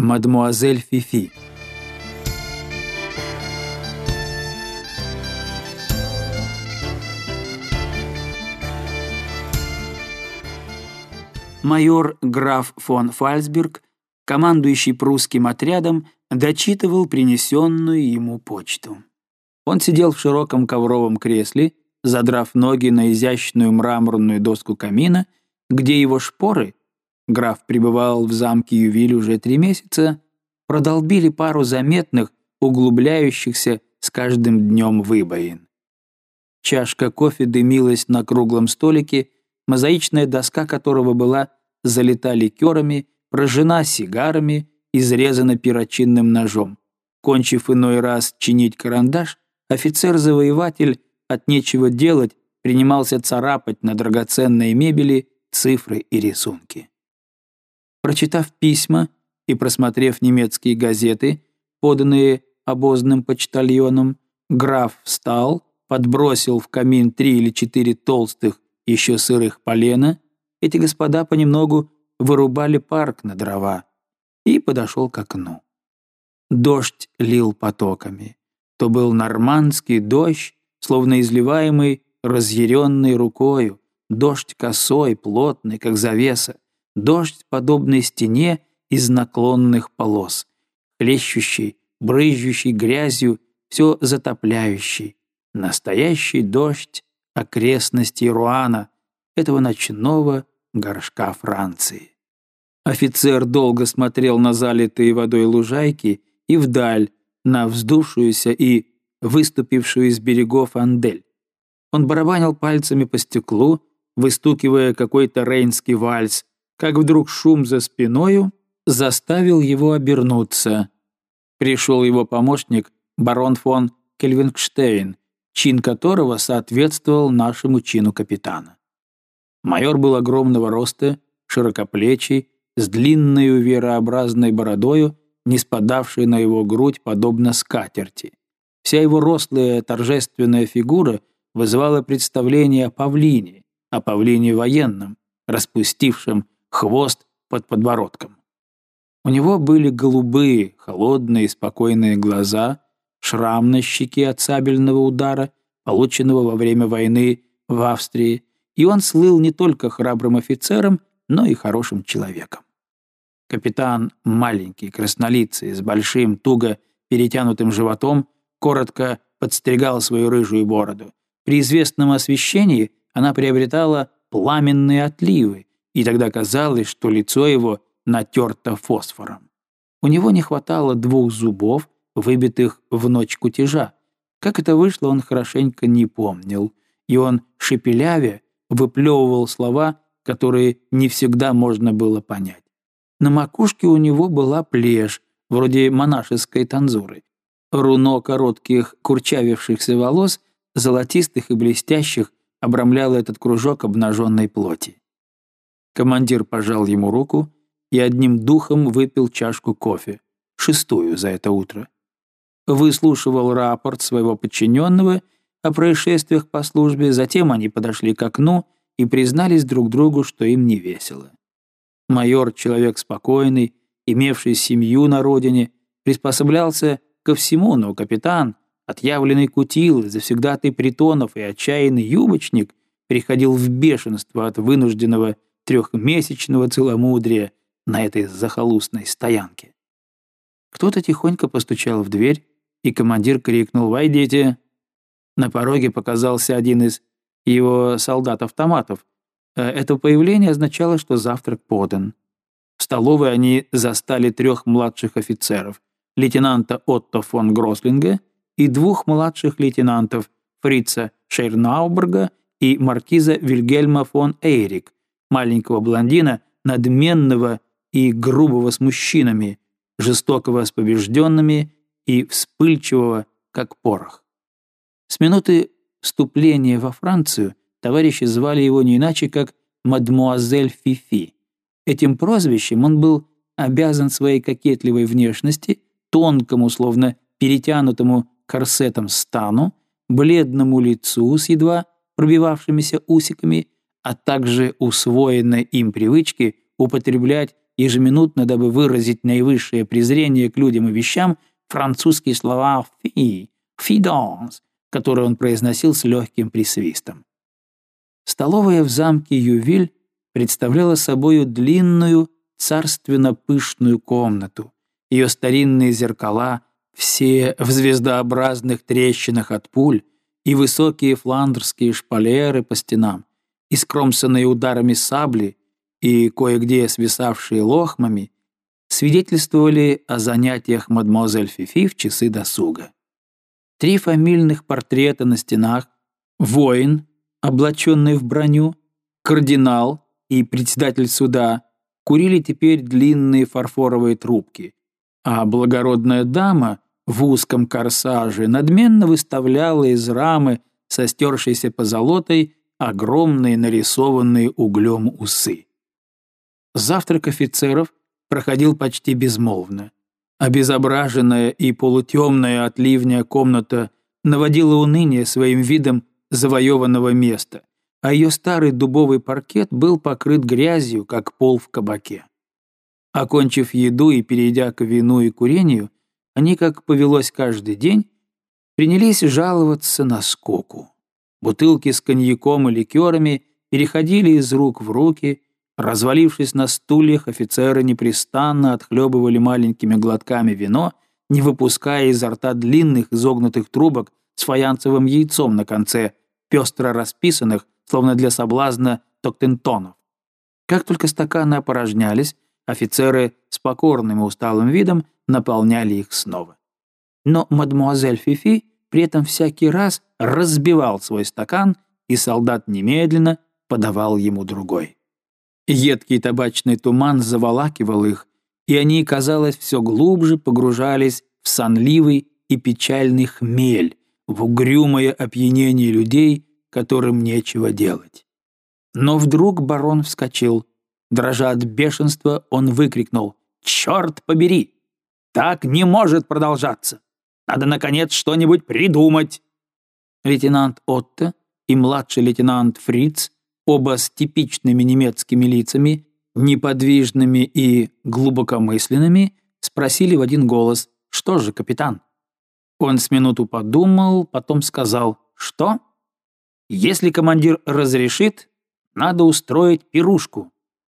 Мадмуазель Фифи. Майор граф фон Фальцберг, командующий прусским отрядом, дочитывал принесенную ему почту. Он сидел в широком ковровом кресле, задрав ноги на изящную мраморную доску камина, где его шпоры, граф пребывал в замке Ювиль уже 3 месяца, продолбили пару заметных, углубляющихся с каждым днем выбоин. Чашка кофе дымилась на круглом столике, мозаичная доска которого была залита ликерами, прожжена сигарами, изрезана перочинным ножом. Кончив иной раз чинить карандаш, офицер-завоеватель от нечего делать принимался царапать на драгоценной мебели цифры и рисунки. Прочитав письма и просмотрев немецкие газеты, поданные обозным почтальоном, граф встал, подбросил в камин 3 или 4 толстых, еще сырых полена, эти господа понемногу вырубали парк на дрова, и подошел к окну. Дождь лил потоками. То был нормандский дождь, словно изливаемый разъяренной рукою, дождь косой, плотный, как завеса, дождь, подобный стене из наклонных полос, хлещущий, брызжущий грязью, все затопляющий. Настоящий дождь окрестностей Руана, этого ночного горшка Франции. Офицер долго смотрел на залитые водой лужайки и вдаль, на вздувшуюся и выступившую из берегов Андель. Он барабанил пальцами по стеклу, выстукивая какой-то рейнский вальс, как вдруг шум за спиною заставил его обернуться. Пришел его помощник, барон фон Кельвингштейн, чин которого соответствовал нашему чину капитана. Майор был огромного роста, широкоплечий, с длинной верообразной бородою, не спадавшей на его грудь, подобно скатерти. Вся его рослая торжественная фигура вызывала представление о павлине военном, распустившем хвост под подбородком. У него были голубые, холодные, спокойные глаза, шрам на щеке от сабельного удара, полученного во время войны в Австрии, и он слыл не только храбрым офицером, но и хорошим человеком. Капитан, маленький, краснолицый, с большим, туго перетянутым животом, коротко подстригал свою рыжую бороду. При известном освещении она приобретала пламенные отливы, и тогда казалось, что лицо его натерто фосфором. У него не хватало 2 зубов, выбитых в ночь кутежа. Как это вышло, он хорошенько не помнил, и он, шепелявя, выплевывал слова, которые не всегда можно было понять. На макушке у него была плешь, вроде монашеской танзуры. Руно коротких курчавившихся волос, золотистых и блестящих, обрамляло этот кружок обнаженной плоти. Командир пожал ему руку и одним духом выпил чашку кофе, 6-ю за это утро. Выслушивал рапорт своего подчиненного о происшествиях по службе, затем они подошли к окну и признались друг другу, что им не весело. Майор, человек спокойный, имевший семью на родине, приспособлялся ко всему, но капитан, отъявленный кутил, завсегдатый притонов и отчаянный юбочник, приходил в бешенство от вынужденного 3-месячного целомудрия на этой захолустной стоянке. Кто-то тихонько постучал в дверь, и командир крикнул: «Войдите!». На пороге показался один из его солдат-автоматов. Это появление означало, что завтрак подан. В столовой они застали 3 младших офицеров: лейтенанта Отто фон Грослинга и 2 младших лейтенантов Фрица Шейрнауберга и маркиза Вильгельма фон Эйрик, маленького блондина, надменного и грубого с мужчинами, жестокого с побежденными и вспыльчивого, как порох. С минуты вступления во Францию товарищи звали его не иначе, как «Мадмуазель Фифи». Этим прозвищем он был обязан своей кокетливой внешности, тонкому, словно перетянутому корсетом стану, бледному лицу с едва пробивавшимися усиками, а также усвоенной им привычке употреблять ежеминутно, дабы выразить наивысшее презрение к людям и вещам, французские слова «fi», «fidance», которые он произносил с легким присвистом. Столовая в замке Ювиль представляла собою длинную, царственно-пышную комнату. Ее старинные зеркала, все в звездообразных трещинах от пуль, и высокие фландерские шпалеры по стенам, и скромсанные ударами сабли, и кое-где свисавшие лохмами, свидетельствовали о занятиях мадемуазель Фифи в часы досуга. 3 фамильных портрета на стенах, воин, облаченный в броню, кардинал и председатель суда, курили теперь длинные фарфоровые трубки, а благородная дама в узком корсаже надменно выставляла из рамы со стершейся позолотой огромные нарисованные углем усы. Завтрак офицеров проходил почти безмолвно. Обезображенная и полутемная от ливня комната наводила уныние своим видом завоеванного места, а ее старый дубовый паркет был покрыт грязью, как пол в кабаке. Окончив еду и перейдя к вину и курению, они, как повелось каждый день, принялись жаловаться на скуку. Бутылки с коньяком и ликерами переходили из рук в руки. Развалившись на стульях, офицеры непрестанно отхлебывали маленькими глотками вино, не выпуская изо рта длинных изогнутых трубок с фаянсовым яйцом на конце, пестро расписанных, словно для соблазна, токтентонов. Как только стаканы опорожнялись, офицеры с покорным и усталым видом наполняли их снова. Но мадемуазель Фифи при этом всякий раз разбивал свой стакан, и солдат немедленно подавал ему другой. Едкий табачный туман заволакивал их, и они, казалось, все глубже погружались в сонливый и печальный хмель, в угрюмое опьянение людей, которым нечего делать. Но вдруг барон вскочил. Дрожа от бешенства, он выкрикнул: «Черт побери! Так не может продолжаться! Надо, наконец, что-нибудь придумать!» Лейтенант Отто и младший лейтенант Фриц, оба с типичными немецкими лицами, неподвижными и глубокомысленными, спросили в один голос: «Что же, капитан?» Он с минуту подумал, потом сказал: «Что? Если командир разрешит, надо устроить пирушку».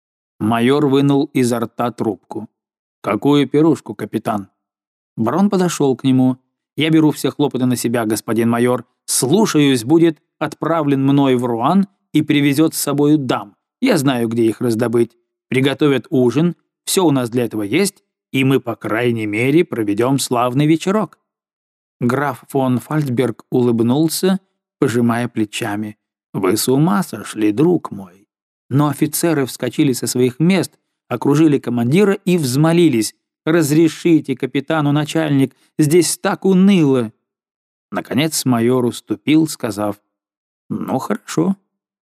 Майор вынул изо рта трубку. «Какую пирушку, капитан?» Барон подошел к нему. «Я беру все хлопоты на себя, господин майор. Слушаюсь, будет отправлен мной в Руан и привезет с собою дам. Я знаю, где их раздобыть. Приготовят ужин, все у нас для этого есть, и мы, по крайней мере, проведем славный вечерок». Граф фон Фальцберг улыбнулся, пожимая плечами. «Вы с ума сошли, друг мой». Но офицеры вскочили со своих мест, окружили командира и взмолились: «Разрешите капитану, начальник, здесь так уныло». Наконец майор уступил, сказав: «Ну, хорошо».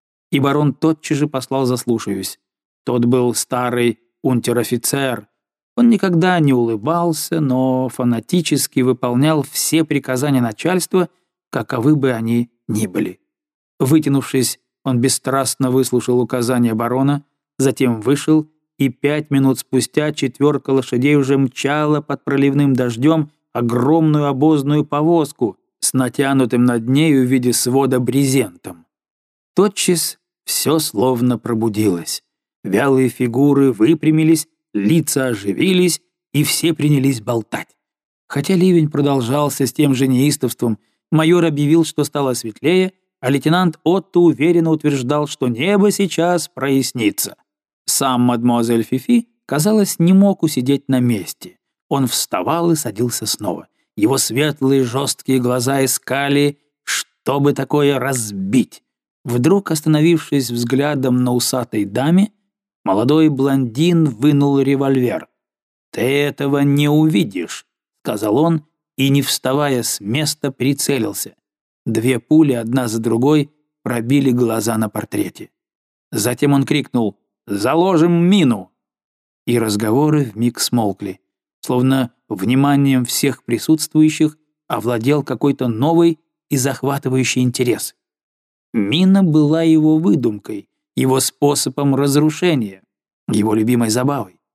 И барон тотчас же послал за «слушаюсь». Тот был старый унтер-офицер. Он никогда не улыбался, но фанатически выполнял все приказания начальства, каковы бы они ни были. Вытянувшись, он бесстрастно выслушал указания барона, затем вышел, и 5 минут спустя 4 лошадей уже мчала под проливным дождем огромную обозную повозку с натянутым над нею в виде свода брезентом. Тотчас все словно пробудилось. Вялые фигуры выпрямились, лица оживились, и все принялись болтать. Хотя ливень продолжался с тем же неистовством, майор объявил, что стало светлее, а лейтенант Отто уверенно утверждал, что небо сейчас прояснится. Сам мадемуазель Фифи, казалось, не мог усидеть на месте. Он вставал и садился снова. Его светлые жесткие глаза искали, чтобы такое разбить. Вдруг, остановившись взглядом на усатой даме, молодой блондин вынул револьвер. «Ты этого не увидишь», — сказал он, и, не вставая с места, прицелился. 2 пули, одна за другой, пробили глаза на портрете. Затем он крикнул: «Заложим мину!» И разговоры вмиг смолкли, словно вниманием всех присутствующих овладел какой-то новый и захватывающий интерес. Мина была его выдумкой, его способом разрушения, его любимой забавой.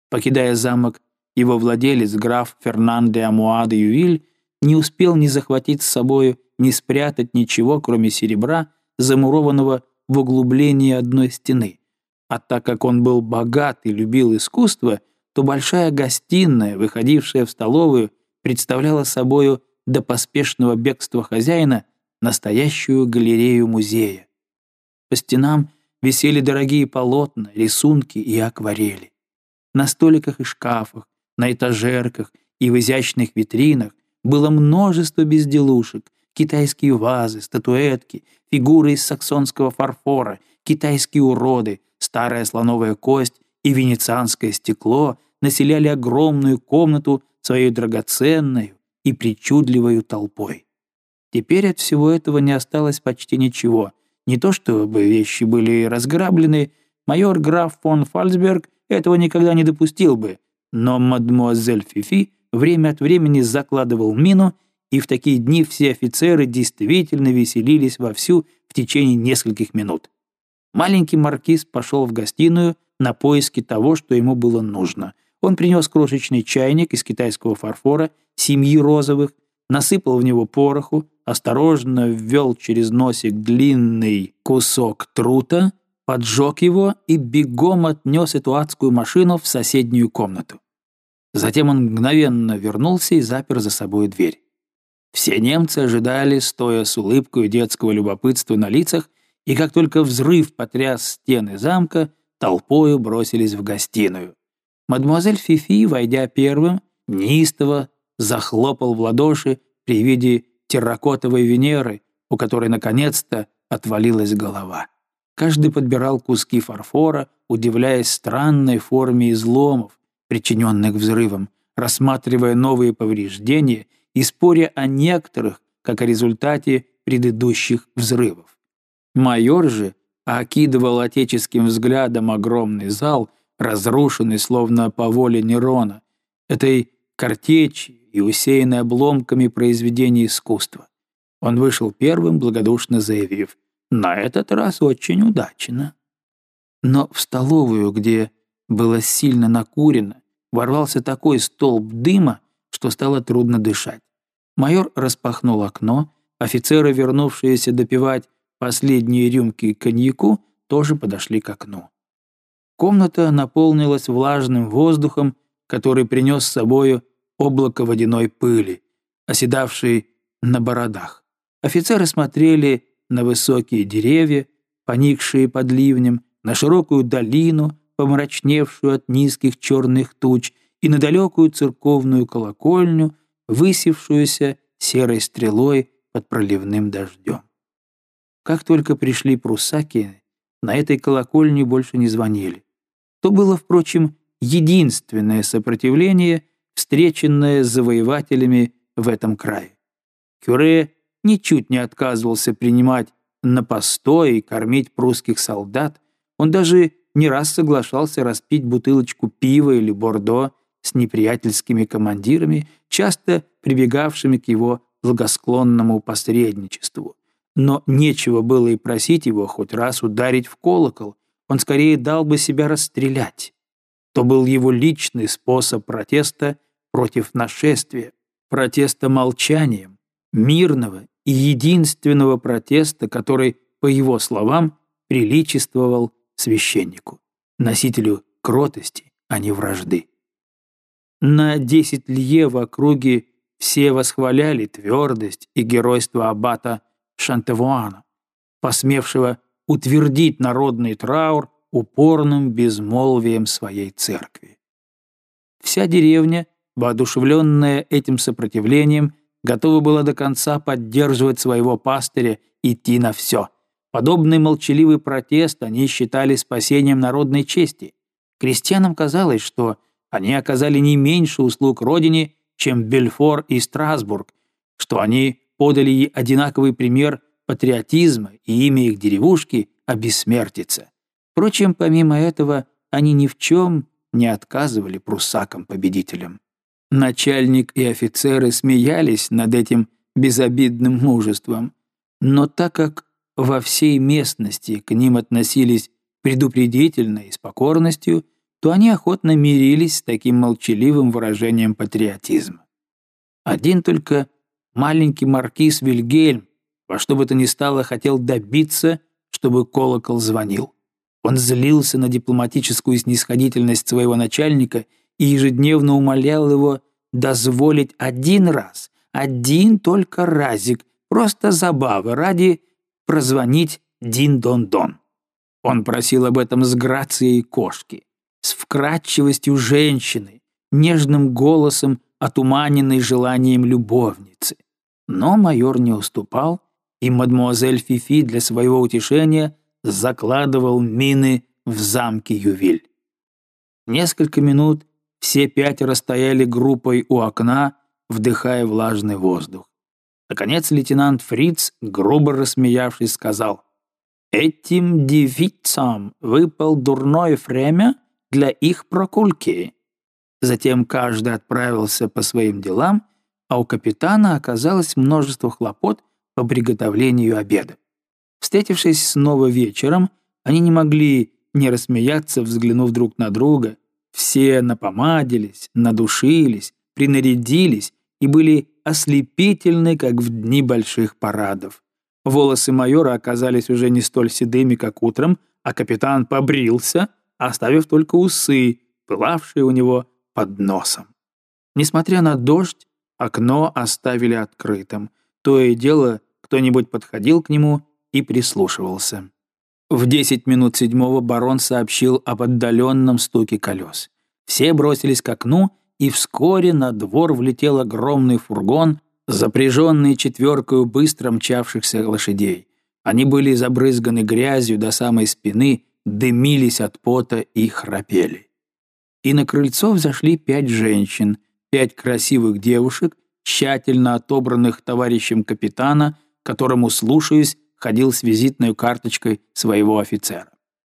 Покидая замок, его владелец, граф Фернан де Амуа де Ювиль, не успел ни захватить с собою, ни спрятать ничего, кроме серебра, замурованного в углублении одной стены. А так как он был богат и любил искусство, то большая гостиная, выходившая в столовую, представляла собою до поспешного бегства хозяина настоящую галерею музея. По стенам висели дорогие полотна, рисунки и акварели. На столиках и шкафах, на этажерках и в изящных витринах было множество безделушек: китайские вазы, статуэтки, фигуры из саксонского фарфора, китайские уроды, старая слоновая кость и венецианское стекло населяли огромную комнату своей драгоценной и причудливой толпой. Теперь от всего этого не осталось почти ничего. Не то чтобы вещи были разграблены, майор граф фон Фальцберг этого никогда не допустил бы, но мадемуазель Фифи время от времени закладывал мину, и в такие дни все офицеры действительно веселились вовсю в течение нескольких минут. Маленький маркиз пошел в гостиную на поиски того, что ему было нужно. Он принес крошечный чайник из китайского фарфора, 7 розовых, насыпал в него пороху, осторожно ввел через носик длинный кусок трута, поджег его и бегом отнес эту адскую машину в соседнюю комнату. Затем он мгновенно вернулся и запер за собой дверь. Все немцы ожидали, стоя с улыбкой детского любопытства на лицах, и как только взрыв потряс стены замка, толпою бросились в гостиную. Мадемуазель Фифи, войдя первым, неистово захлопал в ладоши при виде терракотовой Венеры, у которой наконец-то отвалилась голова. Каждый подбирал куски фарфора, удивляясь странной форме изломов, причиненных взрывом, рассматривая новые повреждения и споря о некоторых, как о результате предыдущих взрывов. Майор же окидывал отеческим взглядом огромный зал, разрушенный словно по воле Нерона, этой картечи и усеянной обломками произведений искусства. Он вышел первым, благодушно заявив: «На этот раз очень удачно». Но в столовую, где было сильно накурено, ворвался такой столб дыма, что стало трудно дышать. Майор распахнул окно, офицеры, вернувшиеся допивать последние рюмки коньяку, тоже подошли к окну. Комната наполнилась влажным воздухом, который принес с собою облако водяной пыли, оседавшей на бородах. Офицеры смотрели на высокие деревья, поникшие под ливнем, на широкую долину, помрачневшую от низких черных туч, и на далекую церковную колокольню, высевшуюся серой стрелой под проливным дождем. Как только пришли пруссаки, на этой колокольне больше не звонили. То было, впрочем, единственное сопротивление, встреченное завоевателями в этом крае. Кюре ничуть не отказывался принимать на постой и кормить прусских солдат. Он даже не раз соглашался распить бутылочку пива или бордо с неприятельскими командирами, часто прибегавшими к его благосклонному посредничеству. Но нечего было и просить его хоть раз ударить в колокол, он скорее дал бы себя расстрелять. То был его личный способ протеста против нашествия, протеста молчанием, мирного и единственного протеста, который, по его словам, приличествовал священнику, носителю кротости, а не вражды. На 10 лье в округе все восхваляли твердость и геройство аббата Шантевуана, посмевшего утвердить народный траур упорным безмолвием своей церкви. Вся деревня, воодушевленная этим сопротивлением, готова была до конца поддерживать своего пастыря, идти на все. Подобный молчаливый протест они считали спасением народной чести. Крестьянам казалось, что они оказали не меньше услуг родине, чем Бельфор и Страсбург, что они подали ей одинаковый пример патриотизма, и имя их деревушки обессмертится. Впрочем, помимо этого, они ни в чем не отказывали пруссакам-победителям. Начальник и офицеры смеялись над этим безобидным мужеством, но так как во всей местности к ним относились предупредительно и с покорностью, то они охотно мирились с таким молчаливым выражением патриотизма. Один только маленький маркиз Вильгельм во что бы то ни стало хотел добиться, чтобы колокол звонил. Он злился на дипломатическую снисходительность своего начальника и ежедневно умолял его дозволить один раз, один только разик, просто забавы ради прозвонить дин-дон-дон. Он просил об этом с грацией кошки, с вкрадчивостью женщины, нежным голосом, отуманенной желанием любовницы. Но майор не уступал, и мадемуазель Фифи для своего утешения закладывал мины в замке Ювиль. Несколько минут все пятеро стояли группой у окна, вдыхая влажный воздух. Наконец лейтенант Фриц, грубо рассмеявшись, сказал: «Этим девицам выпал дурное время для их прогулки». Затем каждый отправился по своим делам, а у капитана оказалось множество хлопот по приготовлению обеда. Встретившись снова вечером, они не могли не рассмеяться, взглянув друг на друга. Все напомадились, надушились, принарядились и были ослепительны, как в дни больших парадов. Волосы майора оказались уже не столь седыми, как утром, а капитан побрился, оставив только усы, пылавшие у него под носом. Несмотря на дождь, окно оставили открытым. То и дело, кто-нибудь подходил к нему и прислушивался. В 10 минут 7 барон сообщил об отдаленном стуке колес. Все бросились к окну, и вскоре на двор влетел огромный фургон, запряженный 4 быстро мчавшихся лошадей. Они были забрызганы грязью до самой спины, дымились от пота и храпели. И на крыльцо взошли 5 женщин, 5 красивых девушек, тщательно отобранных товарищем капитана, которому, слушаясь, ходил с визитной карточкой своего офицера.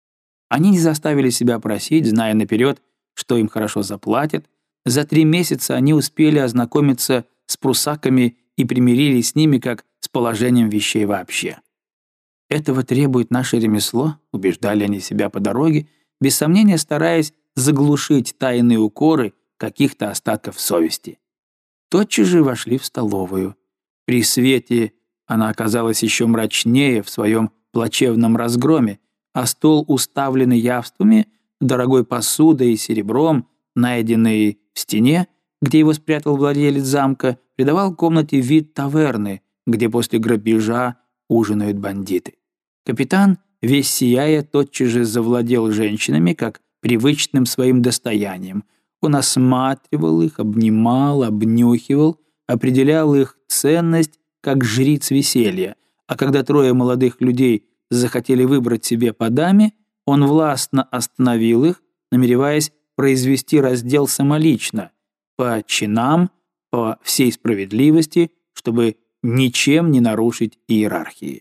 Они не заставили себя просить, зная наперед, что им хорошо заплатят. За 3 месяца они успели ознакомиться с прусаками и примирились с ними как с положением вещей вообще. «Этого требует наше ремесло», — убеждали они себя по дороге, без сомнения стараясь заглушить тайные укоры каких-то остатков совести. Тотчас же вошли в столовую. При свете она оказалась еще мрачнее в своем плачевном разгроме, а стол, уставленный явствами, дорогой посудой и серебром, найденный в стене, где его спрятал владелец замка, придавал комнате вид таверны, где после грабежа ужинают бандиты. Капитан, весь сияя, тотчас же завладел женщинами, как привычным своим достоянием. Он осматривал их, обнимал, обнюхивал, определял их ценность, как жриц веселья, а когда 3 молодых людей захотели выбрать себе по даме, он властно остановил их, намереваясь произвести раздел самолично, по чинам, по всей справедливости, чтобы ничем не нарушить иерархии.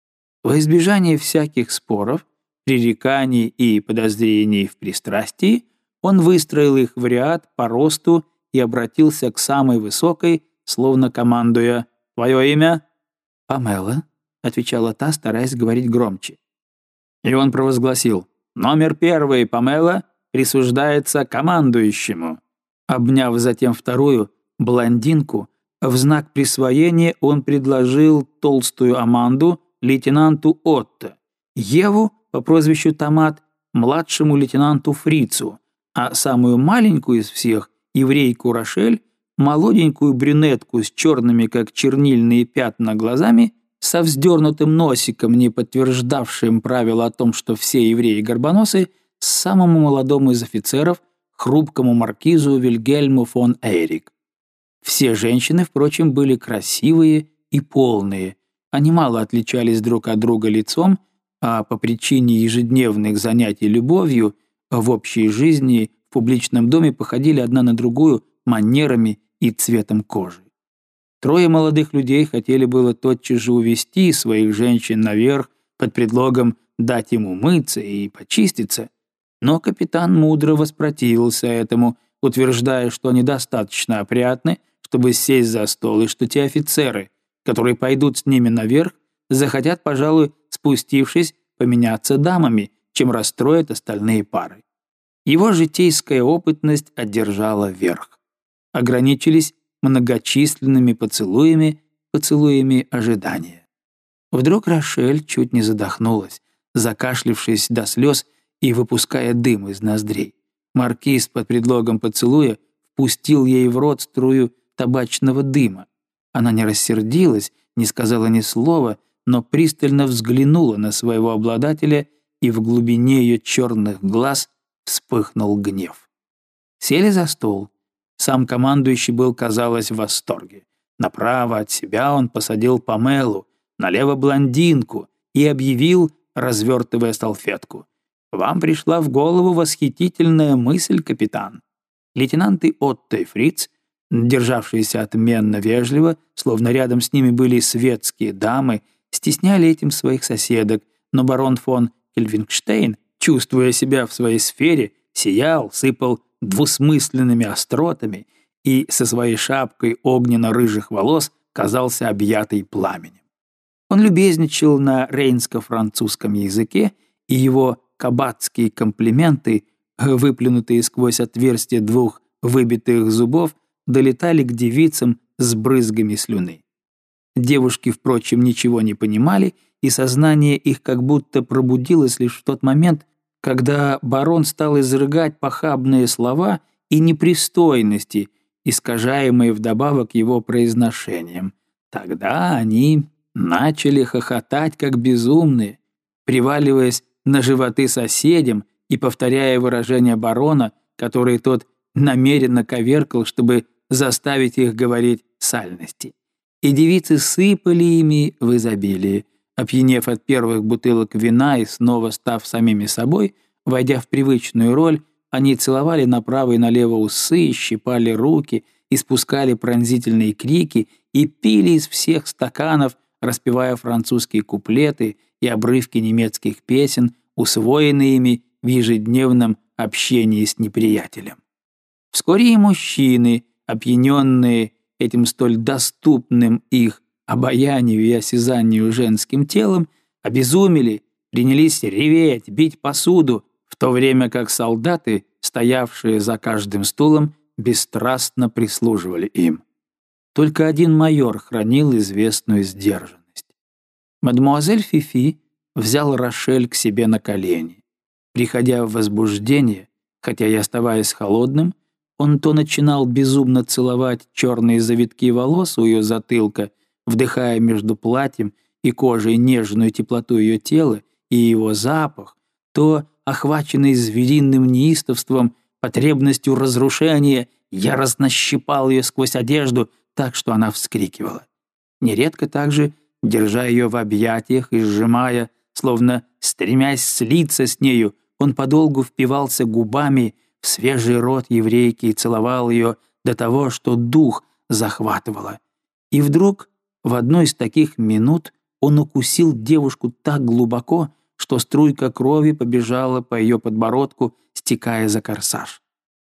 Во избежание всяких споров, пререканий и подозрений в пристрастии, он выстроил их в ряд по росту и обратился к самой высокой, словно командуя: «Твое имя?» «Памела», — отвечала та, стараясь говорить громче. И он провозгласил: «Номер 1, Памела, присуждается командующему». Обняв затем 2-ю, блондинку, в знак присвоения он предложил толстую Аманду лейтенанту Отто, Еву по прозвищу Томат младшему лейтенанту Фрицу, а самую маленькую из всех, еврейку Рошель, молоденькую брюнетку с черными, как чернильные пятна, глазами, со вздернутым носиком, не подтверждавшим правило о том, что все евреи горбоносы, самому молодому из офицеров, хрупкому маркизу Вильгельму фон Эйрик. Все женщины, впрочем, были красивые и полные. Они мало отличались друг от друга лицом, а по причине ежедневных занятий любовью в общей жизни в публичном доме походили одна на другую манерами и цветом кожи. 3 молодых людей хотели было тотчас же увести своих женщин наверх под предлогом дать им умыться и почиститься, но капитан мудро воспротивился этому, утверждая, что они достаточно опрятны, чтобы сесть за стол, и что те офицеры, которые пойдут с ними наверх, захотят, пожалуй, спустившись, поменяться дамами, чем расстроят остальные пары. Его житейская опытность одержала верх. Ограничились многочисленными поцелуями ожидания. Вдруг Рошель чуть не задохнулась, закашлявшись до слез и выпуская дым из ноздрей. Маркиз под предлогом поцелуя впустил ей в рот струю табачного дыма. Она не рассердилась, не сказала ни слова, но пристально взглянула на своего обладателя, и в глубине ее черных глаз вспыхнул гнев. Сели за стол. Сам командующий был, казалось, в восторге. Направо от себя он посадил Памелу, налево блондинку и объявил, развертывая салфетку: «Вам пришла в голову восхитительная мысль, капитан». Лейтенанты Отто и Фриц, державшиеся отменно вежливо, словно рядом с ними были светские дамы, стесняли этим своих соседок, но барон фон Кельвингштейн, чувствуя себя в своей сфере, сиял, сыпал двусмысленными остротами и со своей шапкой огненно-рыжих волос казался объятый пламенем. Он любезничал на рейнско-французском языке, и его кабацкие комплименты, выплюнутые сквозь отверстие двух выбитых зубов, долетали к девицам с брызгами слюны. Девушки, впрочем, ничего не понимали, и сознание их как будто пробудилось лишь в тот момент, когда барон стал изрыгать похабные слова и непристойности, искажаемые вдобавок его произношением. Тогда они начали хохотать, как безумные, приваливаясь на животы соседям и повторяя выражения барона, которые тот намеренно коверкал, чтобы заставить их говорить сальности. И девицы сыпали ими в изобилии. Опьянев от первых бутылок вина и снова став самими собой, войдя в привычную роль, они целовали направо и налево усы, щипали руки, испускали пронзительные крики и пили из всех стаканов, распевая французские куплеты и обрывки немецких песен, усвоенные ими в ежедневном общении с неприятелем. Вскоре и мужчины, опьяненные этим столь доступным их обаянию и осязанию женским телом, обезумели, принялись реветь, бить посуду, в то время как солдаты, стоявшие за каждым стулом, бесстрастно прислуживали им. Только один майор хранил известную сдержанность. Мадемуазель Фифи взял Рошель к себе на колени. Приходя в возбуждение, хотя и оставаясь холодным, он то начинал безумно целовать черные завитки волос у ее затылка, вдыхая между платьем и кожей нежную теплоту ее тела и его запах, то, охваченный звериным неистовством, потребностью разрушения, яростно щипал ее сквозь одежду так, что она вскрикивала. Нередко также, держа ее в объятиях и сжимая, словно стремясь слиться с нею, он подолгу впивался губами в свежий рот еврейки и целовал ее до того, что дух захватывало. И вдруг, в одну из таких минут, он укусил девушку так глубоко, что струйка крови побежала по ее подбородку, стекая за корсаж.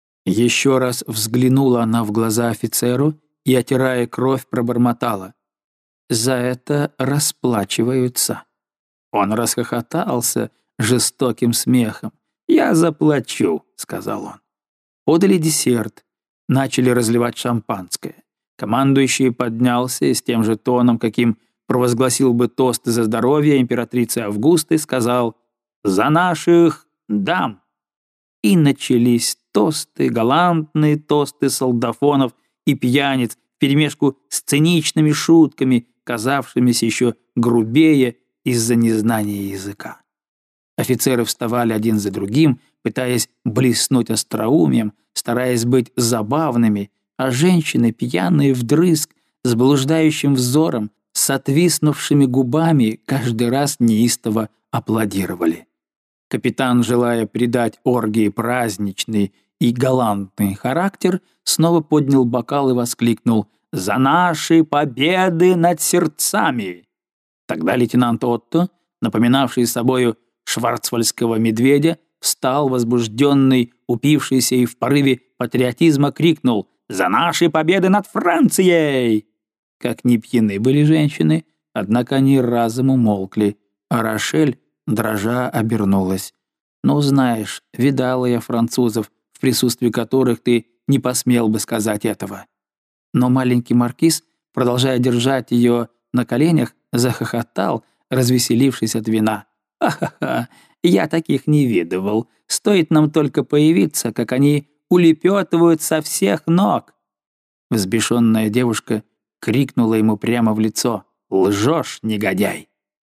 Еще раз взглянула она в глаза офицеру и, отирая кровь, пробормотала: «За это расплачиваются». Он расхохотался жестоким смехом. «Я заплачу», — сказал он. Подали десерт, начали разливать шампанское. Командующий поднялся и с тем же тоном, каким провозгласил бы тост за здоровье императрицы Августы, сказал: «За наших дам!» И начались тосты, галантные тосты солдафонов и пьяниц, вперемешку с циничными шутками, казавшимися еще грубее из-за незнания языка. Офицеры вставали один за другим, пытаясь блеснуть остроумием, стараясь быть забавными, а женщины, пьяные вдрызг, с блуждающим взором, с отвиснувшими губами, каждый раз неистово аплодировали. Капитан, желая придать оргии праздничный и галантный характер, снова поднял бокал и воскликнул: «За наши победы над сердцами!» Тогда лейтенант Отто, напоминавший собою шварцвальдского медведя, встал возбужденный, упившийся и в порыве патриотизма крикнул: «За наши победы над Францией!» Как ни пьяны были женщины, однако они разом умолкли, а Рошель, дрожа, обернулась. Ну, знаешь, видала я французов, в присутствии которых ты не посмел бы сказать этого». Но маленький маркиз, продолжая держать ее на коленях, захохотал, развеселившись от вина. «Ха-ха-ха, я таких не видывал. Стоит нам только появиться, как они улепетывают со всех ног». Взбешенная девушка крикнула ему прямо в лицо: «Лжешь, негодяй!»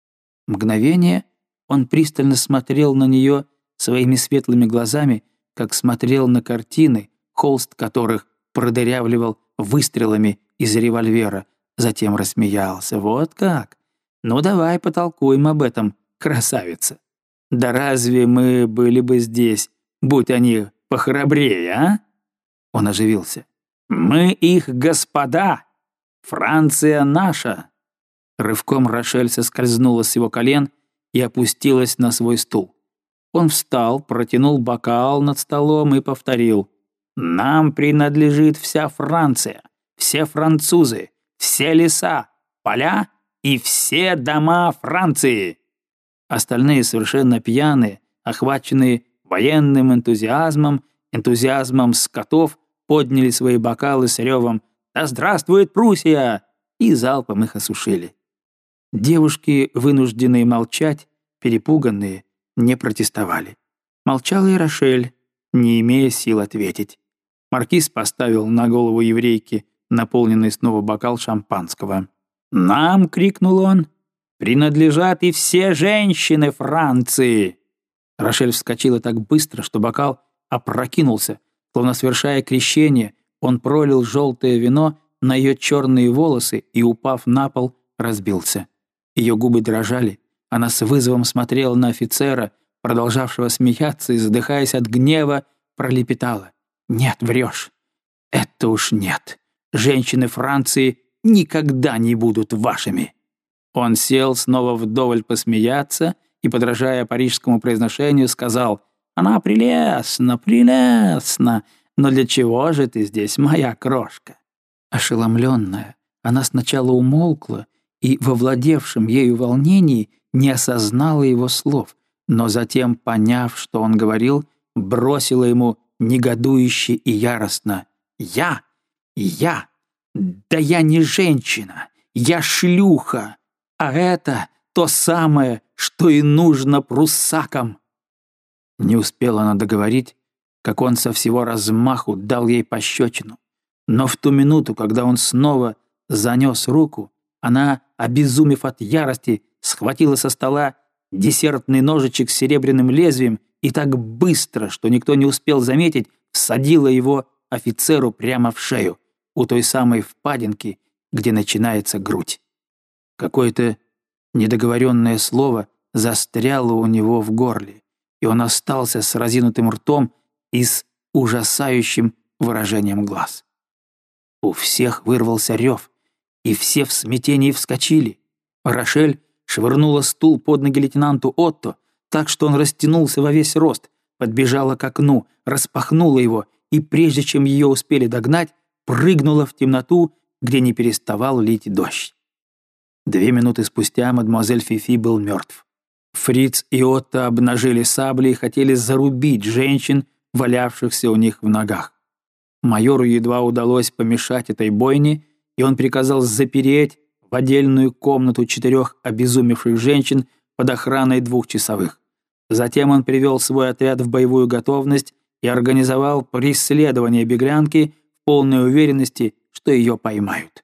Мгновение он пристально смотрел на нее своими светлыми глазами, как смотрел на картины, холст которых продырявливал выстрелами из револьвера. Затем рассмеялся. «Вот как? Ну давай потолкуем об этом, красавица. Да разве мы были бы здесь, будь они похрабрее, а?» Он оживился. «Мы их господа! Франция наша!» Рывком Рошель соскользнула с его колен и опустилась на свой стул. Он встал, протянул бокал над столом и повторил: «Нам принадлежит вся Франция, все французы, все леса, поля и все дома Франции». Остальные, совершенно пьяные, охваченные военным энтузиазмом, энтузиазмом скотов, подняли свои бокалы с ревом «Да здравствует Пруссия!» и залпом их осушили. Девушки, вынужденные молчать, перепуганные, не протестовали. Молчала и Рошель, не имея сил ответить. Маркиз поставил на голову еврейки наполненный снова бокал шампанского. «Нам!» — крикнул он. «Принадлежат и все женщины Франции!» Рошель вскочила так быстро, что бокал опрокинулся. Словно совершая крещение, он пролил желтое вино на ее черные волосы и, упав на пол, разбился. Ее губы дрожали. Она с вызовом смотрела на офицера, продолжавшего смеяться и, задыхаясь от гнева, пролепетала: «Нет, врешь. Это уж нет. Женщины Франции никогда не будут вашими». Он сел, снова вдоволь посмеяться, и, подражая парижскому произношению, сказал: «Она прелестна, прелестна, но для чего же ты здесь, моя крошка?» Ошеломленная, она сначала умолкла и во владевшем ею волнении не осознала его слов, но затем, поняв, что он говорил, бросила ему негодующе и яростно: «Я? Да я не женщина, я шлюха, а это то самое, что и нужно пруссакам». Не успела она договорить, как он со всего размаху дал ей пощечину. Но в ту минуту, когда он снова занес руку, она, обезумев от ярости, схватила со стола десертный ножичек с серебряным лезвием и так быстро, что никто не успел заметить, всадила его офицеру прямо в шею, у той самой впадинки, где начинается грудь. Какое-то недоговоренное слово застряло у него в горле, и он остался с разинутым ртом и с ужасающим выражением глаз. У всех вырвался рев, и все в смятении вскочили. Рошель швырнула стул под ноги лейтенанту Отто, так что он растянулся во весь рост, подбежала к окну, распахнула его и, прежде чем ее успели догнать, прыгнула в темноту, где не переставал лить дождь. 2 минуты спустя мадемуазель Фифи был мертв. Фриц и Отто обнажили сабли и хотели зарубить женщин, валявшихся у них в ногах. Майору едва удалось помешать этой бойне, и он приказал запереть в отдельную комнату 4 обезумевших женщин под охраной 2 часовых. Затем он привел свой отряд в боевую готовность и организовал преследование беглянки в полной уверенности, что ее поймают.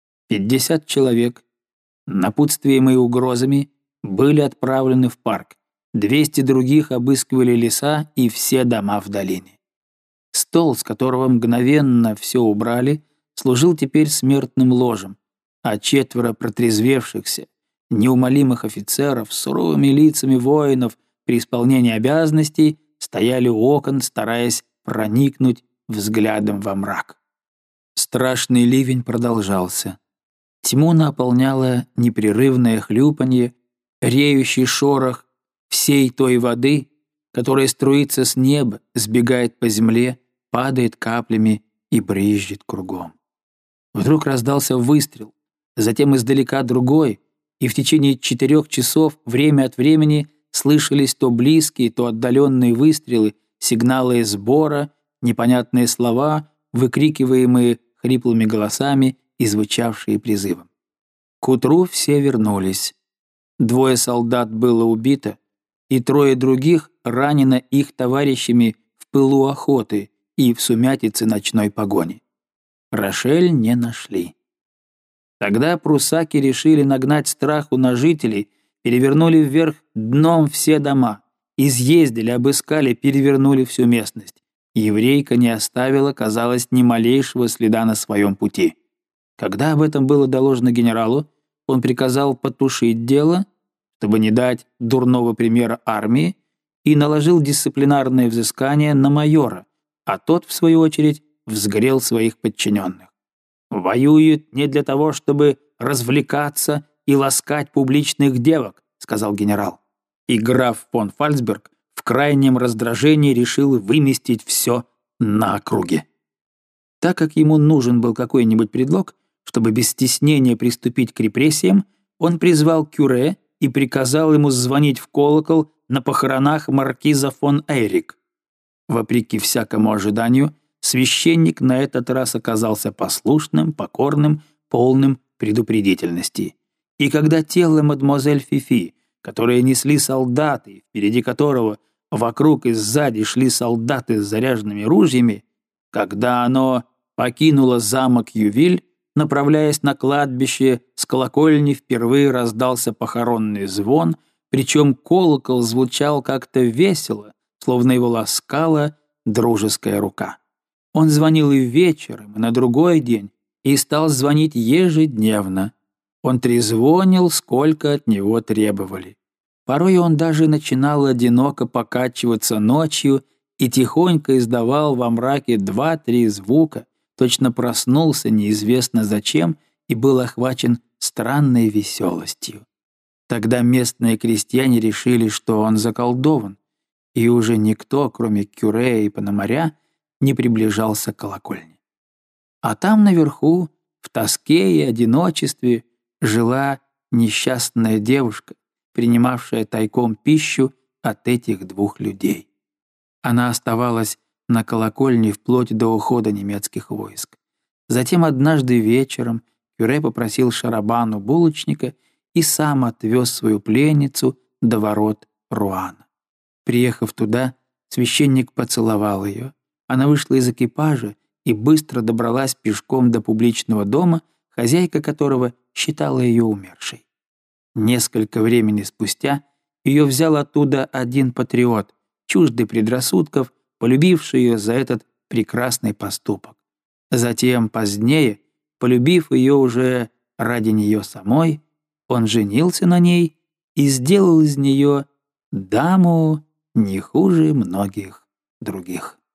50 человек, напутствуемые угрозами, были отправлены в парк. 200 других обыскивали леса и все дома в долине. Стол, с которого мгновенно все убрали, служил теперь смертным ложем, а 4 протрезвевшихся, неумолимых офицеров с суровыми лицами воинов при исполнении обязанностей стояли у окон, стараясь проникнуть взглядом во мрак. Страшный ливень продолжался. Тьму наполняло непрерывное хлюпанье, реющий шорох всей той воды, которая струится с неба, сбегает по земле, падает каплями и брызжет кругом. Вдруг раздался выстрел, затем издалека другой, и в течение 4 часов время от времени слышались то близкие, то отдаленные выстрелы, сигналы сбора, непонятные слова, выкрикиваемые хриплыми голосами и звучавшие призывом. К утру все вернулись. 2 солдат было убито, и 3 других ранено их товарищами в пылу охоты и в сумятице ночной погони. Рошель не нашли. Тогда прусаки решили нагнать страху на жителей, перевернули вверх дном все дома, изъездили, обыскали, перевернули всю местность. Еврейка не оставила, казалось, ни малейшего следа на своем пути. Когда об этом было доложено генералу, он приказал потушить дело, чтобы не дать дурного примера армии, и наложил дисциплинарное взыскание на майора, а тот, в свою очередь, взгрел своих подчиненных. «Воюют не для того, чтобы развлекаться и ласкать публичных девок», — сказал генерал. И граф фон Фальцберг в крайнем раздражении решил выместить все на округе. Так как ему нужен был какой-нибудь предлог, чтобы без стеснения приступить к репрессиям, он призвал кюре и приказал ему звонить в колокол на похоронах маркиза фон Эйрик. Вопреки всякому ожиданию, священник на этот раз оказался послушным, покорным, полным предупредительности. И когда тело мадемуазель Фифи, которое несли солдаты, впереди которого вокруг и сзади шли солдаты с заряженными ружьями, когда оно покинуло замок Ювиль, направляясь на кладбище, с колокольни впервые раздался похоронный звон, причем колокол звучал как-то весело, словно его ласкала дружеская рука. Он звонил и вечером, и на другой день, и стал звонить ежедневно. Он трезвонил, сколько от него требовали. Порой он даже начинал одиноко покачиваться ночью и тихонько издавал во мраке 2-3 звука, точно проснулся неизвестно зачем и был охвачен странной веселостью. Тогда местные крестьяне решили, что он заколдован, и уже никто, кроме кюре и пономаря, не приближался к колокольне. А там наверху, в тоске и одиночестве, жила несчастная девушка, принимавшая тайком пищу от этих 2 людей. Она оставалась на колокольне вплоть до ухода немецких войск. Затем однажды вечером кюре попросил шарабану булочника и сам отвез свою пленницу до ворот Руана. Приехав туда, священник поцеловал ее. Она вышла из экипажа и быстро добралась пешком до публичного дома, хозяйка которого считала ее умершей. Несколько времени спустя ее взял оттуда один патриот, чуждый предрассудков, полюбивший ее за этот прекрасный поступок. Затем, позднее, полюбив ее уже ради нее самой, он женился на ней и сделал из нее даму не хуже многих других.